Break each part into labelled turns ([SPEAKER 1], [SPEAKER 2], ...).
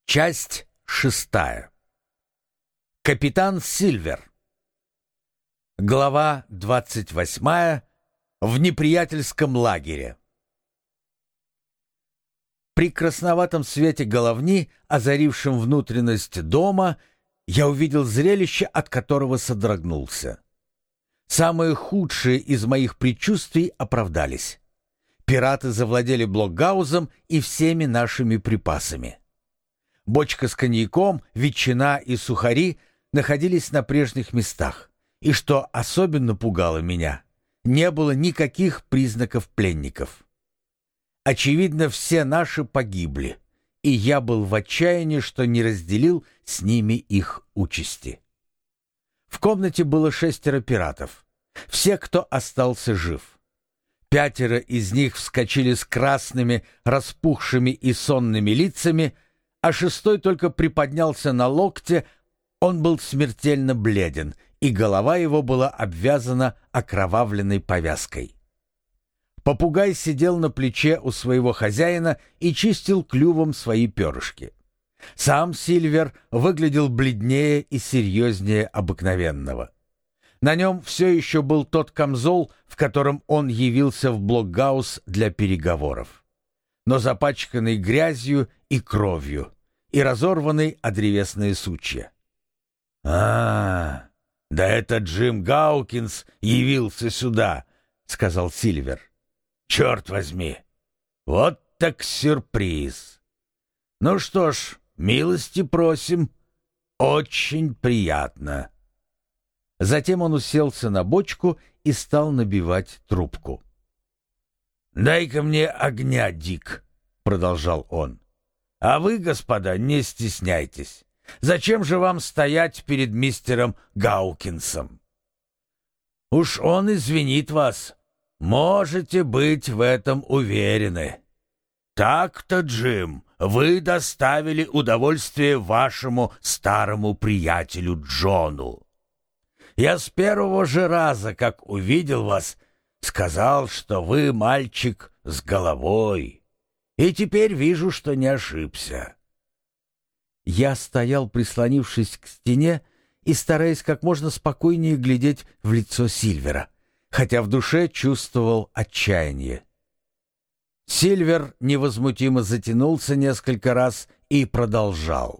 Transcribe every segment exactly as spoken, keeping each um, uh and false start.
[SPEAKER 1] Часть шестая. Капитан Сильвер. Глава двадцать восьмая. В неприятельском лагере. При красноватом свете головни, озарившем внутренность дома, я увидел зрелище, от которого содрогнулся. Самые худшие из моих предчувствий оправдались. Пираты завладели блокгаузом и всеми нашими припасами. Бочка с коньяком, ветчина и сухари находились на прежних местах. И что особенно пугало меня, не было никаких признаков пленников. Очевидно, все наши погибли, и я был в отчаянии, что не разделил с ними их участи. В комнате было шестеро пиратов, все, кто остался жив. Пятеро из них вскочили с красными, распухшими и сонными лицами, а шестой только приподнялся на локте. Он был смертельно бледен, и голова его была обвязана окровавленной повязкой. Попугай сидел на плече у своего хозяина и чистил клювом свои перышки. Сам Сильвер выглядел бледнее и серьезнее обыкновенного. На нем все еще был тот камзол, в котором он явился в блокгаус для переговоров, но запачканный грязью и кровью, и разорванный о древесные сучья. «А, да это Джим Гаукинс явился сюда», — сказал Сильвер. «Черт возьми! Вот так сюрприз! Ну что ж, милости просим. Очень приятно». Затем он уселся на бочку и стал набивать трубку. «Дай-ка мне огня, Дик», — продолжал он. «А вы, господа, не стесняйтесь. Зачем же вам стоять перед мистером Гаукинсом? Уж он извинит вас. Можете быть в этом уверены. Так-то, Джим, вы доставили удовольствие вашему старому приятелю Джону. Я с первого же раза, как увидел вас, сказал, что вы мальчик с головой, и теперь вижу, что не ошибся». Я стоял, прислонившись к стене и стараясь как можно спокойнее глядеть в лицо Сильвера, хотя в душе чувствовал отчаяние. Сильвер невозмутимо затянулся несколько раз и продолжал.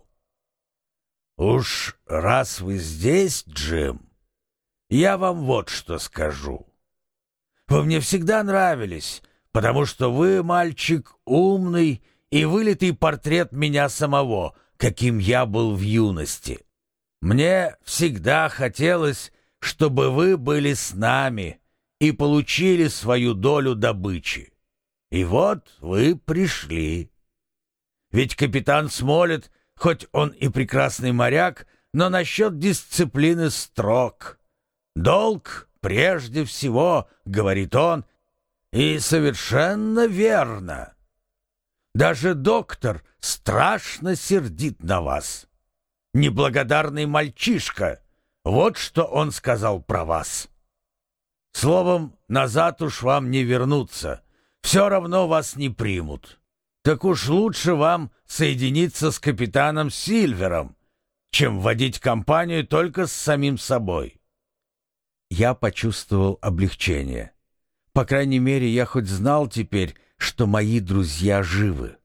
[SPEAKER 1] «Уж раз вы здесь, Джим, я вам вот что скажу. Вы мне всегда нравились, потому что вы, мальчик, умный и вылитый портрет меня самого, каким я был в юности. Мне всегда хотелось, чтобы вы были с нами и получили свою долю добычи. И вот вы пришли. Ведь капитан Смолет, хоть он и прекрасный моряк, но насчет дисциплины строг. Долг прежде всего, говорит он, и совершенно верно. Даже доктор страшно сердит на вас. Неблагодарный мальчишка, вот что он сказал про вас. Словом, назад уж вам не вернуться, все равно вас не примут. Так уж лучше вам соединиться с капитаном Сильвером, чем водить компанию только с самим собой». Я почувствовал облегчение. По крайней мере, я хоть знал теперь, что мои друзья живы.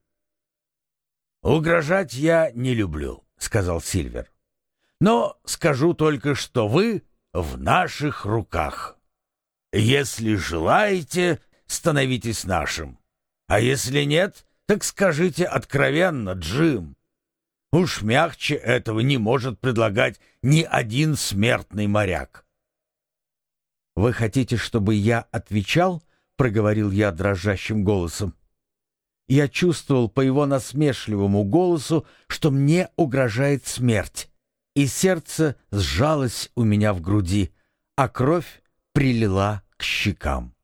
[SPEAKER 1] «Угрожать я не люблю», — сказал Сильвер. «Но скажу только, что вы в наших руках. Если желаете, становитесь нашим. А если нет, так скажите откровенно, Джим. Уж мягче этого не может предлагать ни один смертный моряк». «Вы хотите, чтобы я отвечал?» — проговорил я дрожащим голосом. Я чувствовал по его насмешливому голосу, что мне угрожает смерть, и сердце сжалось у меня в груди, а кровь прилила к щекам.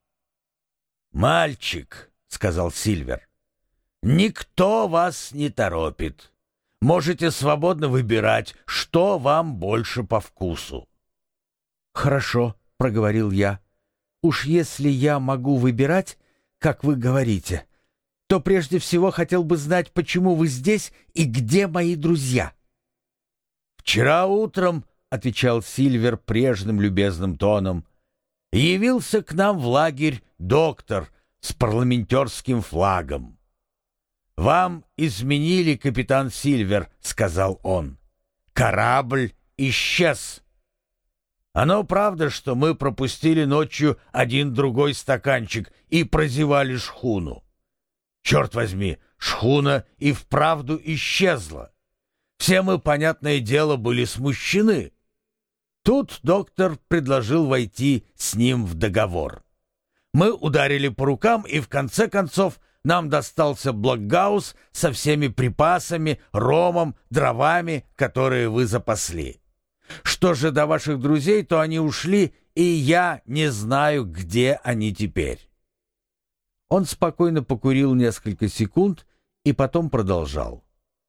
[SPEAKER 1] «Мальчик», — сказал Сильвер, — «никто вас не торопит. Можете свободно выбирать, что вам больше по вкусу». «Хорошо», — проговорил я. «Уж если я могу выбирать, как вы говорите, то прежде всего хотел бы знать, почему вы здесь и где мои друзья». «Вчера утром, — отвечал Сильвер прежним любезным тоном, — явился к нам в лагерь доктор с парламентерским флагом. «Вам изменили, капитан Сильвер, — сказал он. — Корабль исчез. Оно правда, что мы пропустили ночью один-другой стаканчик и прозевали шхуну. Черт возьми, шхуна и вправду исчезла. Все мы, понятное дело, были смущены». Тут доктор предложил войти с ним в договор. Мы ударили по рукам, и в конце концов нам достался блокгаус со всеми припасами, ромом, дровами, которые вы запасли. Что же до ваших друзей, то они ушли, и я не знаю, где они теперь». Он спокойно покурил несколько секунд и потом продолжал.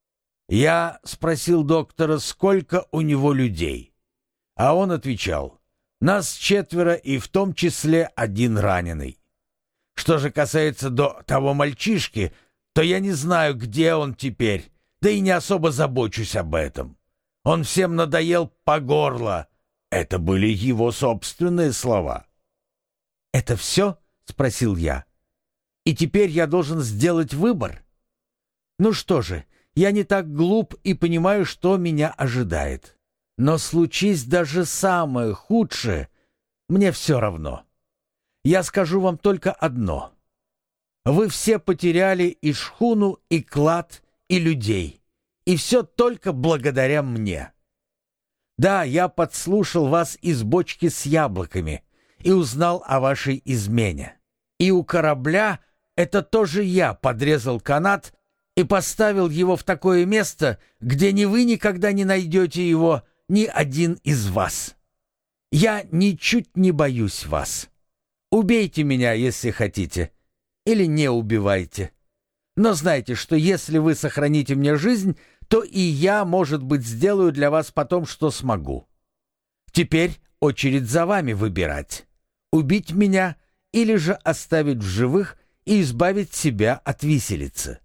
[SPEAKER 1] «Я спросил доктора, сколько у него людей. А он отвечал: нас четверо, и в том числе один раненый. Что же касается до того мальчишки, то я не знаю, где он теперь, да и не особо забочусь об этом. Он всем надоел по горло». Это были его собственные слова. «Это все?» — спросил я. «И теперь я должен сделать выбор? Ну что же, я не так глуп и понимаю, что меня ожидает. Но случись даже самое худшее, мне все равно. Я скажу вам только одно. Вы все потеряли и шхуну, и клад, и людей. И все только благодаря мне. Да, я подслушал вас из бочки с яблоками и узнал о вашей измене. И у корабля это тоже я подрезал канат и поставил его в такое место, где ни вы никогда не найдете его, ни один из вас. Я ничуть не боюсь вас. Убейте меня, если хотите, или не убивайте. Но знайте, что если вы сохраните мне жизнь, то и я, может быть, сделаю для вас потом, что смогу. Теперь очередь за вами выбирать: убить меня или же оставить в живых и избавить себя от виселицы».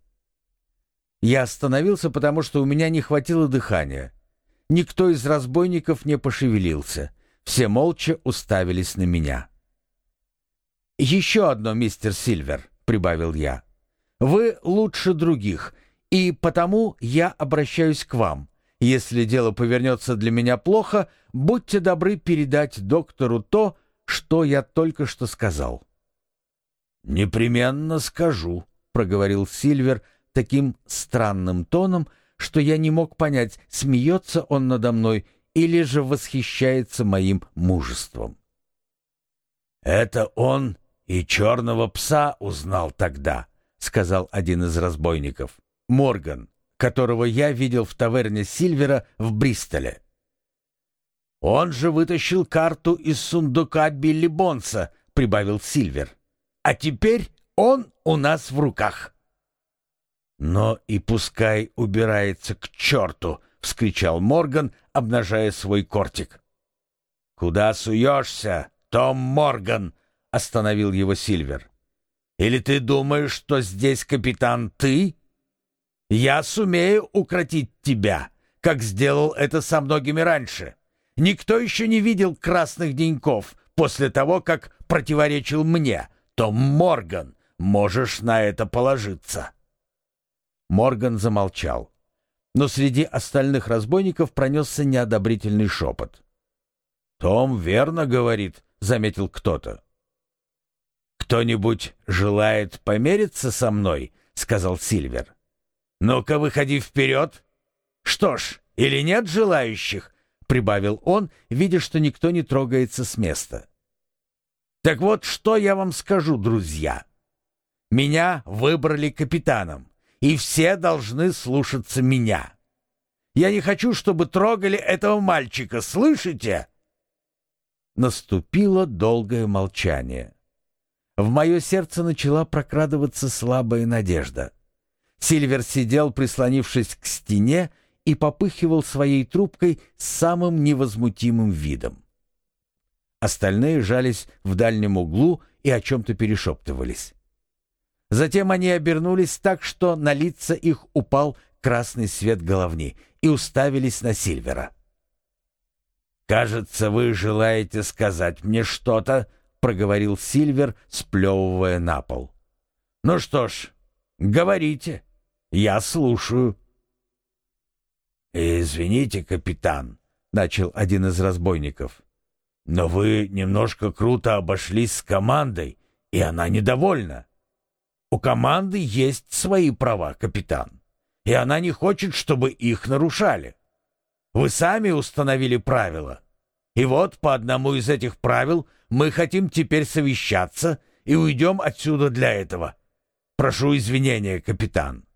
[SPEAKER 1] Я остановился, потому что у меня не хватило дыхания. Никто из разбойников не пошевелился. Все молча уставились на меня. «Еще одно, мистер Сильвер», — прибавил я. «Вы лучше других, и потому я обращаюсь к вам. Если дело повернется для меня плохо, будьте добры передать доктору то, что я только что сказал». «Непременно скажу», — проговорил Сильвер таким странным тоном, что я не мог понять, смеется он надо мной или же восхищается моим мужеством. «Это он и черного пса узнал тогда», — сказал один из разбойников, Морган, которого я видел в таверне Сильвера в Бристоле. «Он же вытащил карту из сундука Билли Бонса», — прибавил Сильвер. «А теперь он у нас в руках». «Но и пускай убирается к черту!» — вскричал Морган, обнажая свой кортик. «Куда суешься, Том Морган?» — остановил его Сильвер. «Или ты думаешь, что здесь капитан ты? Я сумею укротить тебя, как сделал это со многими раньше. Никто еще не видел красных деньков после того, как противоречил мне. Том Морган, можешь на это положиться». Морган замолчал, но среди остальных разбойников пронесся неодобрительный шепот. «Том верно говорит», — заметил кто-то. «Кто-нибудь желает помериться со мной?» — сказал Сильвер. «Ну-ка, выходи вперед. Что ж, или нет желающих?» — прибавил он, видя, что никто не трогается с места. «Так вот, что я вам скажу, друзья. Меня выбрали капитаном, и все должны слушаться меня. Я не хочу, чтобы трогали этого мальчика, слышите?» Наступило долгое молчание. В мое сердце начала прокрадываться слабая надежда. Сильвер сидел, прислонившись к стене, и попыхивал своей трубкой с самым невозмутимым видом. Остальные жались в дальнем углу и о чем-то перешептывались. Затем они обернулись так, что на лица их упал красный свет головни, и уставились на Сильвера. «Кажется, вы желаете сказать мне что-то», — проговорил Сильвер, сплевывая на пол. «Ну что ж, говорите, я слушаю». «Извините, капитан», — начал один из разбойников, «но вы немножко круто обошлись с командой, и она недовольна. У команды есть свои права, капитан, и она не хочет, чтобы их нарушали. Вы сами установили правила, и вот по одному из этих правил мы хотим теперь совещаться и уйдем отсюда для этого. Прошу извинения, капитан».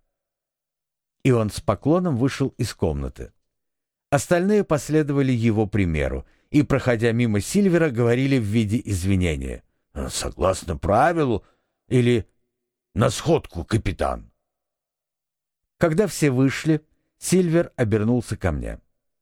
[SPEAKER 1] И он с поклоном вышел из комнаты. Остальные последовали его примеру и, проходя мимо Сильвера, говорили в виде извинения: «Согласно правилу» или «На сходку, капитан». Когда все вышли, Сильвер обернулся ко мне.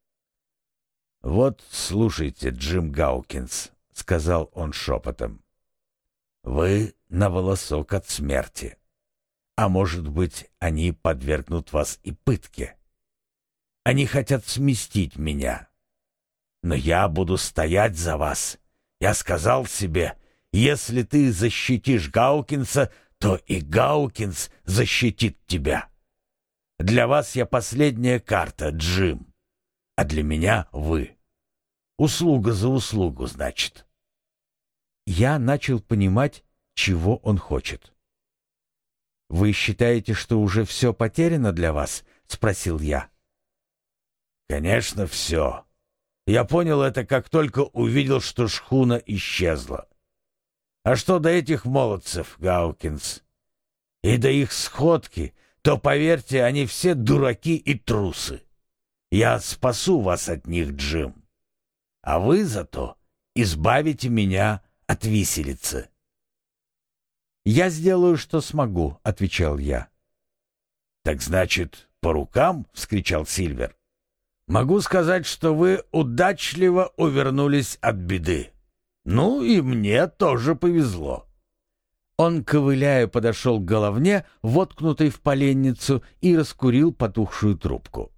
[SPEAKER 1] «Вот слушайте, Джим Гаукинс», — сказал он шепотом, — «вы на волосок от смерти. А может быть, они подвергнут вас и пытке. Они хотят сместить меня. Но я буду стоять за вас. Я сказал себе, если ты защитишь Гаукинса, то и Гаукинс защитит тебя. Для вас я последняя карта, Джим, а для меня вы. Услуга за услугу, значит». Я начал понимать, чего он хочет. «Вы считаете, что уже все потеряно для вас?» — спросил я. «Конечно, все. Я понял это, как только увидел, что шхуна исчезла. А что до этих молодцев, Гаукинс, и до их сходки, то, поверьте, они все дураки и трусы. Я спасу вас от них, Джим. А вы зато избавите меня от виселицы». «Я сделаю, что смогу», — отвечал я. «Так значит, по рукам?» — вскричал Сильвер. «Могу сказать, что вы удачливо увернулись от беды. Ну и мне тоже повезло». Он, ковыляя, подошел к головне, воткнутой в поленницу, и раскурил потухшую трубку.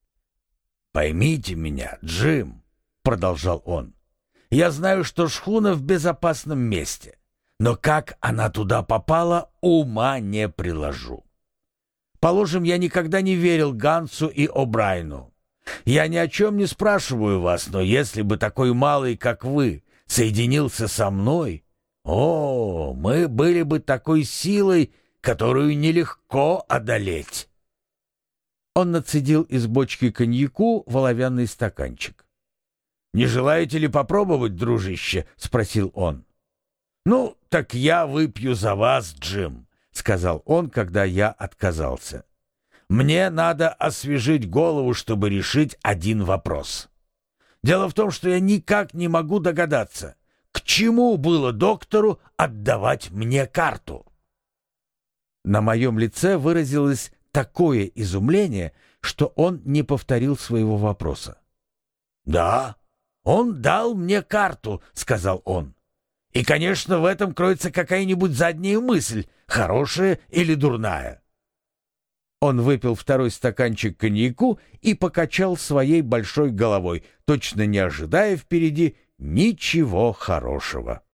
[SPEAKER 1] «Поймите меня, Джим», — продолжал он, — «я знаю, что шхуна в безопасном месте. Но как она туда попала, ума не приложу. Положим, я никогда не верил Гансу и О'Брайну. Я ни о чем не спрашиваю вас, но если бы такой малый, как вы, соединился со мной, о, мы были бы такой силой, которую нелегко одолеть». Он нацедил из бочки коньяку в оловянный стаканчик. «Не желаете ли попробовать, дружище?» — спросил он. «Ну, так я выпью за вас, Джим», — сказал он, когда я отказался. «Мне надо освежить голову, чтобы решить один вопрос. Дело в том, что я никак не могу догадаться, к чему было доктору отдавать мне карту». На моем лице выразилось такое изумление, что он не повторил своего вопроса. «Да, он дал мне карту», — сказал он. «И, конечно, в этом кроется какая-нибудь задняя мысль, хорошая или дурная». Он выпил второй стаканчик коньяку и покачал своей большой головой, точно не ожидая впереди ничего хорошего.